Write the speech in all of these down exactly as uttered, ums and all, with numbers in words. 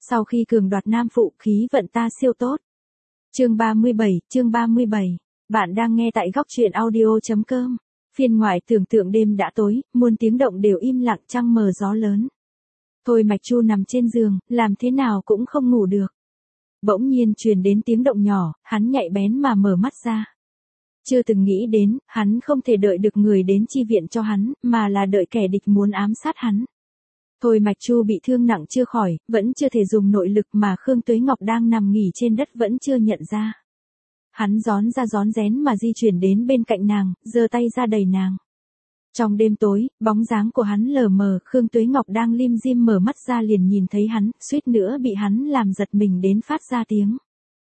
Sau khi cường đoạt nam phụ, khí vận ta siêu tốt. Chương ba mươi bảy, chương ba mươi bảy. Bạn đang nghe tại góc truyện audio.com. Phiên ngoại tưởng tượng đêm đã tối, muôn tiếng động đều im lặng, trăng mờ gió lớn. Thôi Mạch Chu nằm trên giường, làm thế nào cũng không ngủ được. Bỗng nhiên truyền đến tiếng động nhỏ, hắn nhạy bén mà mở mắt ra. Chưa từng nghĩ đến, hắn không thể đợi được người đến chi viện cho hắn, mà là đợi kẻ địch muốn ám sát hắn. Thôi Mạch Chu bị thương nặng chưa khỏi, vẫn chưa thể dùng nội lực mà Khương Tuế Ngọc đang nằm nghỉ trên đất vẫn chưa nhận ra. Hắn rón ra rón rén mà di chuyển đến bên cạnh nàng, giơ tay ra đẩy nàng. Trong đêm tối, bóng dáng của hắn lờ mờ, Khương Tuế Ngọc đang lim dim mở mắt ra liền nhìn thấy hắn, suýt nữa bị hắn làm giật mình đến phát ra tiếng.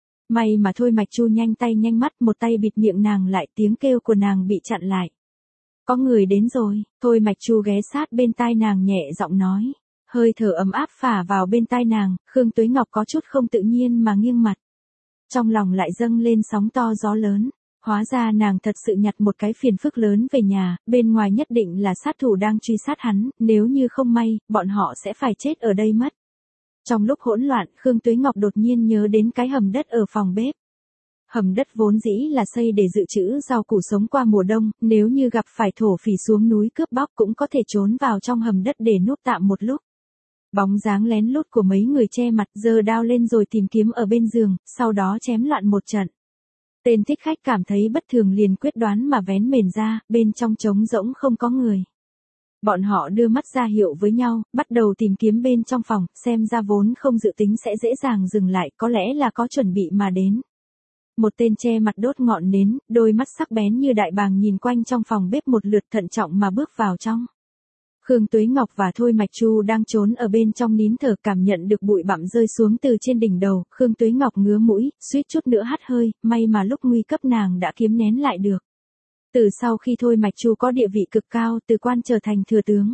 May mà Thôi Mạch Chu nhanh tay nhanh mắt, một tay bịt miệng nàng lại, tiếng kêu của nàng bị chặn lại. Có người đến rồi. Thôi Mạch Chu ghé sát bên tai nàng nhẹ giọng nói. Hơi thở ấm áp phả vào bên tai nàng, Khương Tuế Ngọc có chút không tự nhiên mà nghiêng mặt. Trong lòng lại dâng lên sóng to gió lớn. Hóa ra nàng thật sự nhặt một cái phiền phức lớn về nhà, bên ngoài nhất định là sát thủ đang truy sát hắn, nếu như không may, bọn họ sẽ phải chết ở đây mất. Trong lúc hỗn loạn, Khương Tuế Ngọc đột nhiên nhớ đến cái hầm đất ở phòng bếp. Hầm đất vốn dĩ là xây để dự trữ rau củ sống qua mùa đông, nếu như gặp phải thổ phỉ xuống núi cướp bóc cũng có thể trốn vào trong hầm đất để núp tạm một lúc. Bóng dáng lén lút của mấy người che mặt giơ đao lên rồi tìm kiếm ở bên giường, sau đó chém loạn một trận. Tên thích khách cảm thấy bất thường liền quyết đoán mà vén mền ra, bên trong trống rỗng không có người. Bọn họ đưa mắt ra hiệu với nhau, bắt đầu tìm kiếm bên trong phòng, xem ra vốn không dự tính sẽ dễ dàng dừng lại, có lẽ là có chuẩn bị mà đến. Một tên che mặt đốt ngọn nến, đôi mắt sắc bén như đại bàng nhìn quanh trong phòng bếp một lượt thận trọng mà bước vào trong. Khương Tuế Ngọc và Thôi Mạch Chu đang trốn ở bên trong nín thở, cảm nhận được bụi bặm rơi xuống từ trên đỉnh đầu, Khương Tuế Ngọc ngứa mũi, suýt chút nữa hắt hơi, may mà lúc nguy cấp nàng đã kiếm nén lại được. Từ sau khi Thôi Mạch Chu có địa vị cực cao, từ quan trở thành thừa tướng.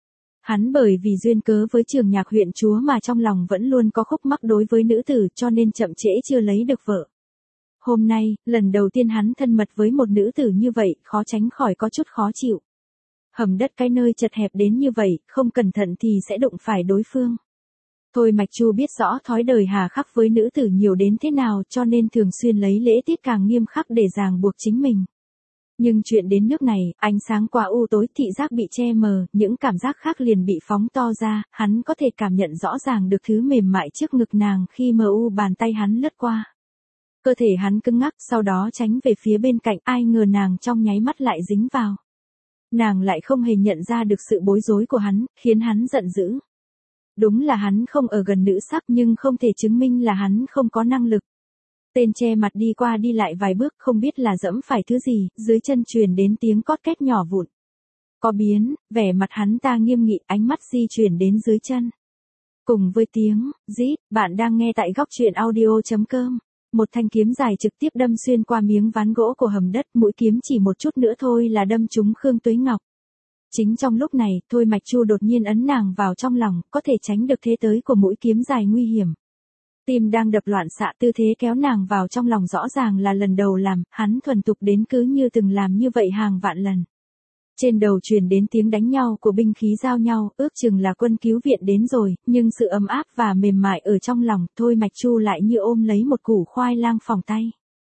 Hắn bởi vì duyên cớ với Trường Nhạc huyện chúa mà trong lòng vẫn luôn có khúc mắc đối với nữ tử, cho nên chậm trễ chưa lấy được vợ. Hôm nay, lần đầu tiên hắn thân mật với một nữ tử như vậy, khó tránh khỏi có chút khó chịu. Hầm đất cái nơi chật hẹp đến như vậy, không cẩn thận thì sẽ đụng phải đối phương. Thôi Mạch Chu biết rõ thói đời hà khắc với nữ tử nhiều đến thế nào, cho nên thường xuyên lấy lễ tiết càng nghiêm khắc để ràng buộc chính mình. Nhưng chuyện đến nước này, ánh sáng qua u tối, thị giác bị che mờ, những cảm giác khác liền bị phóng to ra, hắn có thể cảm nhận rõ ràng được thứ mềm mại trước ngực nàng khi mờ u bàn tay hắn lướt qua. Cơ thể hắn cứng ngắc, sau đó tránh về phía bên cạnh, ai ngờ nàng trong nháy mắt lại dính vào. Nàng lại không hề nhận ra được sự bối rối của hắn, khiến hắn giận dữ. Đúng là hắn không ở gần nữ sắc nhưng không thể chứng minh là hắn không có năng lực. Tên che mặt đi qua đi lại vài bước không biết là dẫm phải thứ gì, dưới chân truyền đến tiếng cót két nhỏ vụn. Có biến, vẻ mặt hắn ta nghiêm nghị, ánh mắt di chuyển đến dưới chân. Cùng với tiếng, rít, bạn đang nghe tại góc truyện audio.com. Một thanh kiếm dài trực tiếp đâm xuyên qua miếng ván gỗ của hầm đất, mũi kiếm chỉ một chút nữa thôi là đâm trúng Khương Tuế Ngọc. Chính trong lúc này, Thôi Mạch Chu đột nhiên ấn nàng vào trong lòng, có thể tránh được thế tới của mũi kiếm dài nguy hiểm. Tim đang đập loạn xạ, tư thế kéo nàng vào trong lòng rõ ràng là lần đầu làm, hắn thuần thục đến cứ như từng làm như vậy hàng vạn lần. Trên đầu truyền đến tiếng đánh nhau của binh khí giao nhau, ước chừng là quân cứu viện đến rồi, nhưng sự ấm áp và mềm mại ở trong lòng, Thôi Mạch Chu lại như ôm lấy một củ khoai lang phỏng tay.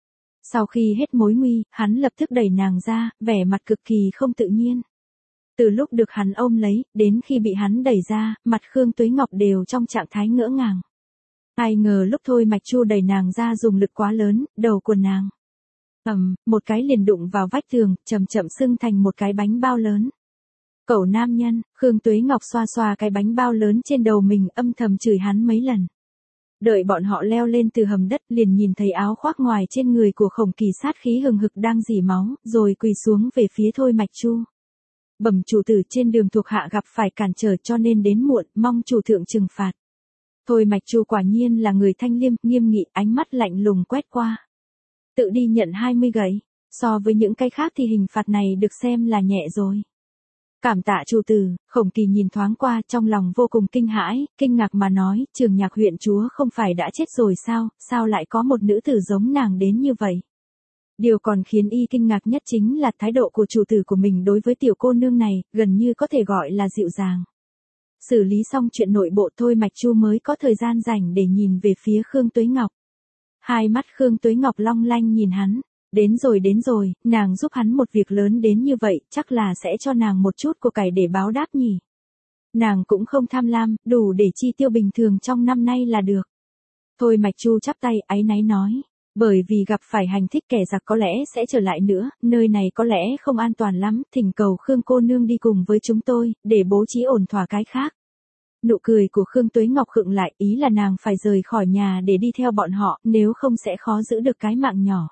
Sau khi hết mối nguy, hắn lập tức đẩy nàng ra, vẻ mặt cực kỳ không tự nhiên. Từ lúc được hắn ôm lấy, đến khi bị hắn đẩy ra, mặt Khương Tuế Ngọc đều trong trạng thái ngỡ ngàng. Ai ngờ lúc Thôi Mạch Chu đẩy nàng ra dùng lực quá lớn, đầu của nàng ầm, một cái liền đụng vào vách tường, chậm chậm sưng thành một cái bánh bao lớn. Cẩu nam nhân, Khương Tuế Ngọc xoa xoa cái bánh bao lớn trên đầu mình, âm thầm chửi hắn mấy lần. Đợi bọn họ leo lên từ hầm đất liền nhìn thấy áo khoác ngoài trên người của Khổng Kỳ sát khí hừng hực đang rỉ máu, rồi quỳ xuống về phía Thôi Mạch Chu. Bẩm chủ tử, trên đường thuộc hạ gặp phải cản trở cho nên đến muộn, mong chủ thượng trừng phạt. Thôi Mạch Chu quả nhiên là người thanh liêm, nghiêm nghị, ánh mắt lạnh lùng quét qua. Tự đi nhận hai mươi gậy, so với những cái khác thì hình phạt này được xem là nhẹ rồi. Cảm tạ chủ tử. Khổng Kỳ nhìn thoáng qua, trong lòng vô cùng kinh hãi, kinh ngạc mà nói, Trường Nhạc huyện chúa không phải đã chết rồi sao, sao lại có một nữ tử giống nàng đến như vậy. Điều còn khiến y kinh ngạc nhất chính là thái độ của chủ tử của mình đối với tiểu cô nương này, gần như có thể gọi là dịu dàng. xử lý xong chuyện nội bộ Thôi Mạch Chu mới có thời gian rảnh để nhìn về phía Khương Tuế Ngọc. Hai mắt Khương Tuế Ngọc long lanh nhìn hắn. Đến rồi đến rồi, nàng giúp hắn một việc lớn đến như vậy, chắc là sẽ cho nàng một chút của cải để báo đáp nhỉ. Nàng cũng không tham lam, đủ để chi tiêu bình thường trong năm nay là được. Thôi Mạch Chu chắp tay áy náy nói. Bởi vì gặp phải hành thích kẻ giặc có lẽ sẽ trở lại nữa, nơi này có lẽ không an toàn lắm, thỉnh cầu Khương cô nương đi cùng với chúng tôi, để bố trí ổn thỏa cái khác. Nụ cười của Khương Tuế Ngọc khựng lại, ý là nàng phải rời khỏi nhà để đi theo bọn họ, nếu không sẽ khó giữ được cái mạng nhỏ.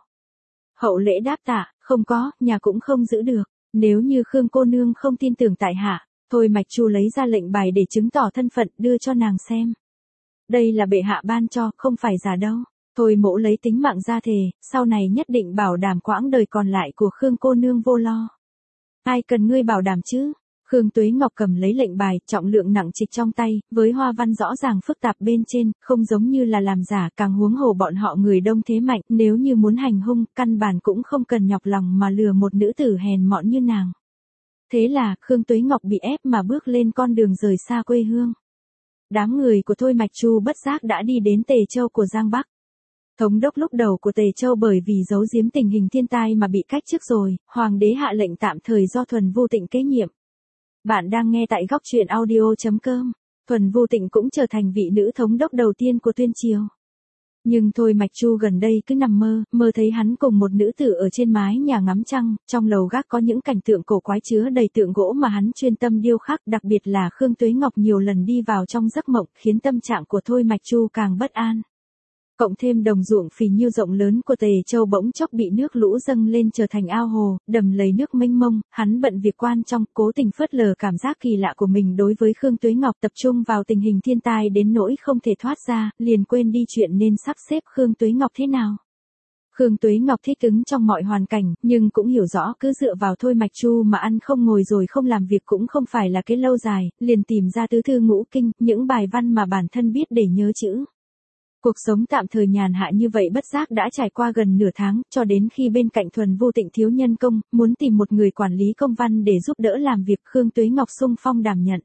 Hậu lễ đáp tạ, không có, nhà cũng không giữ được, nếu như Khương cô nương không tin tưởng tại hạ, Thôi Mạch Chu lấy ra lệnh bài để chứng tỏ thân phận đưa cho nàng xem. Đây là bệ hạ ban cho, không phải giả đâu. Thôi mỗ lấy tính mạng ra thề, sau này nhất định bảo đảm quãng đời còn lại của Khương cô nương vô lo. Ai cần ngươi bảo đảm chứ? Khương Tuế Ngọc cầm lấy lệnh bài, trọng lượng nặng trịch trong tay, với hoa văn rõ ràng phức tạp bên trên, không giống như là làm giả, càng huống hồ bọn họ người đông thế mạnh, nếu như muốn hành hung, căn bản cũng không cần nhọc lòng mà lừa một nữ tử hèn mọn như nàng. Thế là, Khương Tuế Ngọc bị ép mà bước lên con đường rời xa quê hương. Đám người của Thôi Mạch Chu bất giác đã đi đến Tề Châu của Giang Bắc. Thống đốc lúc đầu của Tề Châu bởi vì giấu giếm tình hình thiên tai mà bị cách chức rồi, hoàng đế hạ lệnh tạm thời do Thuần Vu Tịnh kế nhiệm. Bạn đang nghe tại góc truyện audio chấm com. Thuần Vu Tịnh cũng trở thành vị nữ thống đốc đầu tiên của Tuyên Triều. Nhưng Thôi Mạch Chu gần đây cứ nằm mơ, mơ thấy hắn cùng một nữ tử ở trên mái nhà ngắm trăng, trong lầu gác có những cảnh tượng cổ quái chứa đầy tượng gỗ mà hắn chuyên tâm điêu khắc, đặc biệt là Khương Tuế Ngọc nhiều lần đi vào trong giấc mộng, khiến tâm trạng của Thôi Mạch Chu càng bất an. Cộng thêm đồng ruộng phì nhiêu rộng lớn của Tề Châu bỗng chốc bị nước lũ dâng lên trở thành ao hồ, đầm lầy nước mênh mông, hắn bận việc quan trong, cố tình phớt lờ cảm giác kỳ lạ của mình đối với Khương Tuế Ngọc, tập trung vào tình hình thiên tai đến nỗi không thể thoát ra, liền quên đi chuyện nên sắp xếp Khương Tuế Ngọc thế nào. Khương Tuế Ngọc thích ứng trong mọi hoàn cảnh, nhưng cũng hiểu rõ cứ dựa vào Thôi Mạch Chu mà ăn không ngồi rồi không làm việc cũng không phải là cái lâu dài, liền tìm ra tứ thư ngũ kinh, những bài văn mà bản thân biết để nhớ chữ. Cuộc sống tạm thời nhàn hạ như vậy bất giác đã trải qua gần nửa tháng, cho đến khi bên cạnh Thuần Vu Tịnh thiếu nhân công, muốn tìm một người quản lý công văn để giúp đỡ làm việc, Khương Tuế Ngọc xung phong đảm nhận.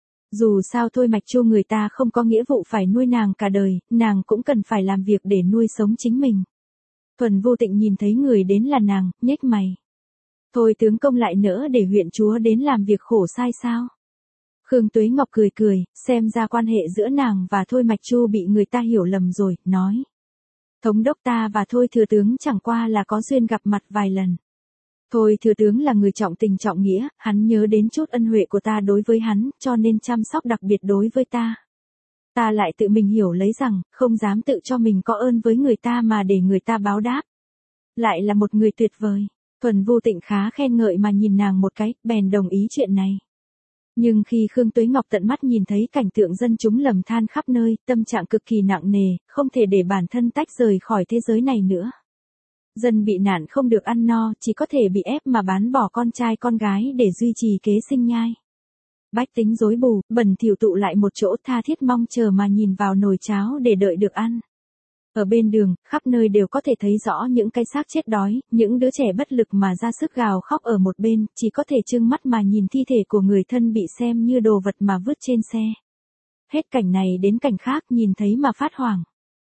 Dù sao Thôi Mạch Chu người ta không có nghĩa vụ phải nuôi nàng cả đời, nàng cũng cần phải làm việc để nuôi sống chính mình. Thuần Vu Tịnh nhìn thấy người đến là nàng, nhếch mày. Thôi tướng công lại nỡ để huyện chúa đến làm việc khổ sai sao? Khương Tuế Ngọc cười cười, xem ra quan hệ giữa nàng và Thôi Mạch Chu bị người ta hiểu lầm rồi, nói. Thống đốc ta và Thôi thừa tướng chẳng qua là có duyên gặp mặt vài lần. Thôi thừa tướng là người trọng tình trọng nghĩa, hắn nhớ đến chút ân huệ của ta đối với hắn, cho nên chăm sóc đặc biệt đối với ta. Ta lại tự mình hiểu lấy rằng, không dám tự cho mình có ơn với người ta mà để người ta báo đáp. Lại là một người tuyệt vời. Thuần Vu Tịnh khá khen ngợi mà nhìn nàng một cái, bèn đồng ý chuyện này. Nhưng khi Khương Tuế Ngọc tận mắt nhìn thấy cảnh tượng dân chúng lầm than khắp nơi, tâm trạng cực kỳ nặng nề, không thể để bản thân tách rời khỏi thế giới này nữa. Dân bị nạn không được ăn no, chỉ có thể bị ép mà bán bỏ con trai con gái để duy trì kế sinh nhai. Bách tính rối bù, bẩn thỉu tụ lại một chỗ tha thiết mong chờ mà nhìn vào nồi cháo để đợi được ăn. Ở bên đường, khắp nơi đều có thể thấy rõ những cái xác chết đói, những đứa trẻ bất lực mà ra sức gào khóc ở một bên, chỉ có thể trừng mắt mà nhìn thi thể của người thân bị xem như đồ vật mà vứt trên xe. Hết cảnh này đến cảnh khác nhìn thấy mà phát hoảng.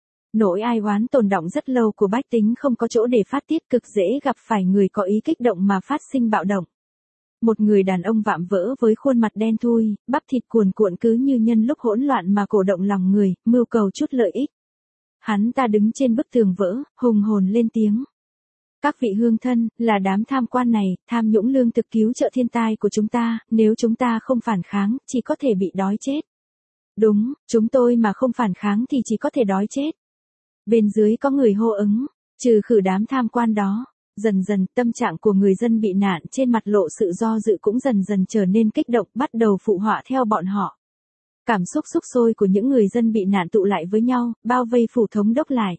Nỗi ai oán tồn đọng rất lâu của bách tính không có chỗ để phát tiết, cực dễ gặp phải người có ý kích động mà phát sinh bạo động. Một người đàn ông vạm vỡ với khuôn mặt đen thui, bắp thịt cuồn cuộn cứ như nhân lúc hỗn loạn mà cổ động lòng người, mưu cầu chút lợi ích. Hắn ta đứng trên bức tường vỡ, hùng hồn lên tiếng. Các vị hương thân, là đám tham quan này, tham nhũng lương thực cứu trợ thiên tai của chúng ta, nếu chúng ta không phản kháng, chỉ có thể bị đói chết. Đúng, chúng tôi mà không phản kháng thì chỉ có thể đói chết. Bên dưới có người hô ứng, trừ khử đám tham quan đó. Dần dần, tâm trạng của người dân bị nạn trên mặt lộ sự do dự cũng dần dần trở nên kích động, bắt đầu phụ họa theo bọn họ. Cảm xúc sục sôi của những người dân bị nạn tụ lại với nhau, bao vây phủ thống đốc lại.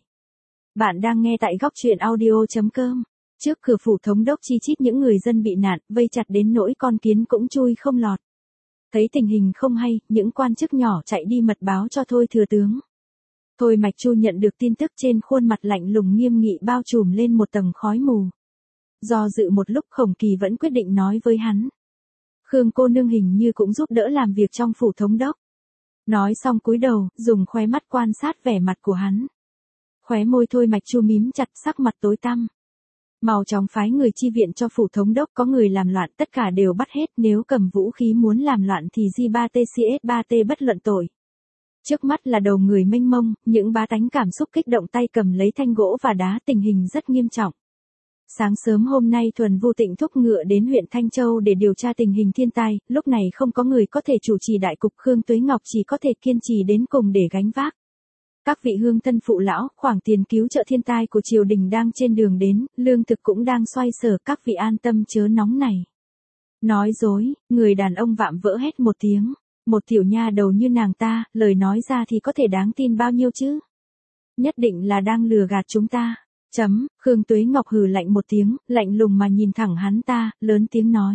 Bạn đang nghe tại góc truyện audio chấm com. Trước cửa phủ thống đốc chi chít những người dân bị nạn, vây chặt đến nỗi con kiến cũng chui không lọt. Thấy tình hình không hay, những quan chức nhỏ chạy đi mật báo cho Thôi thừa tướng. Thôi Mạch Chu nhận được tin tức, trên khuôn mặt lạnh lùng nghiêm nghị bao trùm lên một tầng khói mù. Do dự một lúc, Khổng Kỳ vẫn quyết định nói với hắn. Khương cô nương hình như cũng giúp đỡ làm việc trong phủ thống đốc. Nói xong cúi đầu, dùng khóe mắt quan sát vẻ mặt của hắn. Khóe môi Thôi Mạch Chu mím chặt, sắc mặt tối tăm. Mau chóng phái người chi viện cho phủ thống đốc, có người làm loạn tất cả đều bắt hết, nếu cầm vũ khí muốn làm loạn thì G ba T C S ba T bất luận tội. Trước mắt là đầu người mênh mông, những bá tánh cảm xúc kích động tay cầm lấy thanh gỗ và đá, tình hình rất nghiêm trọng. Sáng sớm hôm nay Thuần Vu Tịnh thúc ngựa đến huyện Thanh Châu để điều tra tình hình thiên tai, lúc này không có người có thể chủ trì đại cục, Khương Tuế Ngọc chỉ có thể kiên trì đến cùng để gánh vác. Các vị hương thân phụ lão, khoản tiền cứu trợ thiên tai của triều đình đang trên đường đến, lương thực cũng đang xoay sở, các vị an tâm chớ nóng này. Nói dối, người đàn ông vạm vỡ hét một tiếng, một tiểu nha đầu như nàng ta, lời nói ra thì có thể đáng tin bao nhiêu chứ? Nhất định là đang lừa gạt chúng ta. Chấm, Khương Tuế Ngọc hừ lạnh một tiếng, lạnh lùng mà nhìn thẳng hắn ta, lớn tiếng nói.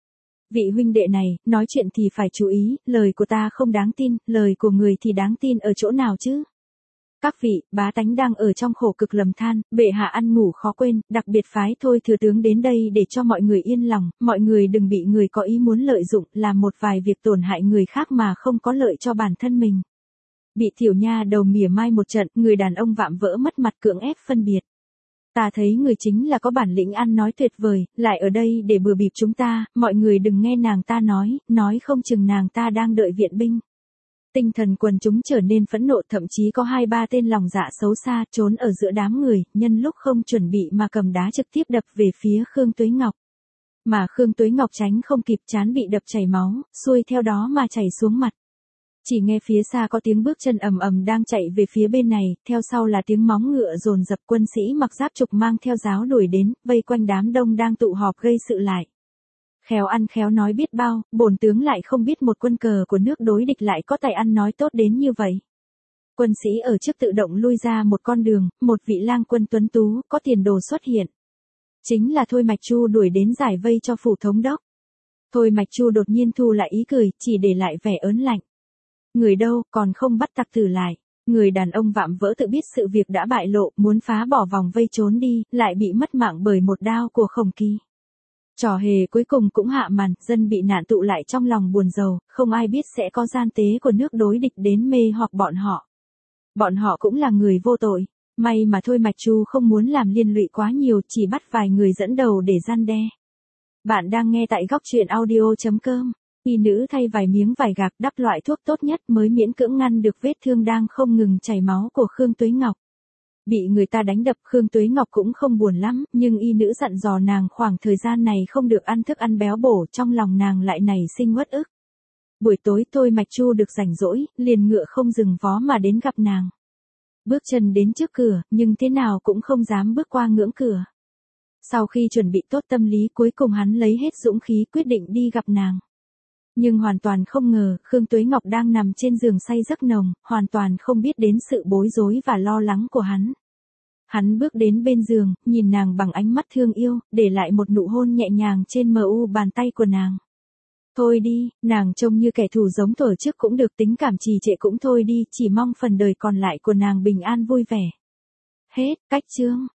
Vị huynh đệ này, nói chuyện thì phải chú ý, lời của ta không đáng tin, lời của người thì đáng tin ở chỗ nào chứ? Các vị, bá tánh đang ở trong khổ cực lầm than, bệ hạ ăn ngủ khó quên, đặc biệt phái Thôi thừa tướng đến đây để cho mọi người yên lòng, mọi người đừng bị người có ý muốn lợi dụng, làm một vài việc tổn hại người khác mà không có lợi cho bản thân mình. Bị tiểu nha đầu mỉa mai một trận, người đàn ông vạm vỡ mất mặt cưỡng ép phân biệt. Ta thấy người chính là có bản lĩnh ăn nói tuyệt vời, lại ở đây để bừa bịp chúng ta, mọi người đừng nghe nàng ta nói, nói không chừng nàng ta đang đợi viện binh. Tinh thần quần chúng trở nên phẫn nộ, thậm chí có hai ba tên lòng dạ xấu xa trốn ở giữa đám người, nhân lúc không chuẩn bị mà cầm đá trực tiếp đập về phía Khương Tuế Ngọc. Mà Khương Tuế Ngọc tránh không kịp, trán bị đập chảy máu, xuôi theo đó mà chảy xuống mặt. Chỉ nghe phía xa có tiếng bước chân ầm ầm đang chạy về phía bên này, theo sau là tiếng móng ngựa dồn dập, quân sĩ mặc giáp trục mang theo giáo đuổi đến, vây quanh đám đông đang tụ họp gây sự lại. Khéo ăn khéo nói biết bao, bổn tướng lại không biết một quân cờ của nước đối địch lại có tài ăn nói tốt đến như vậy. Quân sĩ ở trước tự động lui ra một con đường, một vị lang quân tuấn tú, có tiền đồ xuất hiện. Chính là Thôi Mạch Chu đuổi đến giải vây cho phủ thống đốc. Thôi Mạch Chu đột nhiên thu lại ý cười, chỉ để lại vẻ ớn lạnh. Người đâu, còn không bắt tặc tử lại. Người đàn ông vạm vỡ tự biết sự việc đã bại lộ, muốn phá bỏ vòng vây trốn đi, lại bị mất mạng bởi một đao của Khổng Kỳ. Trò hề cuối cùng cũng hạ màn, dân bị nạn tụ lại trong lòng buồn rầu, không ai biết sẽ có gian tế của nước đối địch đến mê hoặc bọn họ. Bọn họ cũng là người vô tội, may mà Thôi Mạch Chu không muốn làm liên lụy quá nhiều, chỉ bắt vài người dẫn đầu để gian đe. Bạn đang nghe tại góc truyện audio chấm com. Y nữ thay vài miếng vải gạc, đắp loại thuốc tốt nhất mới miễn cưỡng ngăn được vết thương đang không ngừng chảy máu của Khương Tuế Ngọc. Bị người ta đánh đập, Khương Tuế Ngọc cũng không buồn lắm, nhưng y nữ dặn dò nàng khoảng thời gian này không được ăn thức ăn béo bổ, trong lòng nàng lại nảy sinh uất ức. Buổi tối Thôi Mạch Chu được rảnh rỗi, liền ngựa không dừng vó mà đến gặp nàng. Bước chân đến trước cửa, nhưng thế nào cũng không dám bước qua ngưỡng cửa. Sau khi chuẩn bị tốt tâm lý, cuối cùng hắn lấy hết dũng khí quyết định đi gặp nàng. Nhưng hoàn toàn không ngờ, Khương Tuế Ngọc đang nằm trên giường say giấc nồng, hoàn toàn không biết đến sự bối rối và lo lắng của hắn. Hắn bước đến bên giường, nhìn nàng bằng ánh mắt thương yêu, để lại một nụ hôn nhẹ nhàng trên mờ u bàn tay của nàng. Thôi đi, nàng trông như kẻ thù giống thuở trước cũng được, tính cảm trì trệ cũng thôi đi, chỉ mong phần đời còn lại của nàng bình an vui vẻ. Hết, cách chương.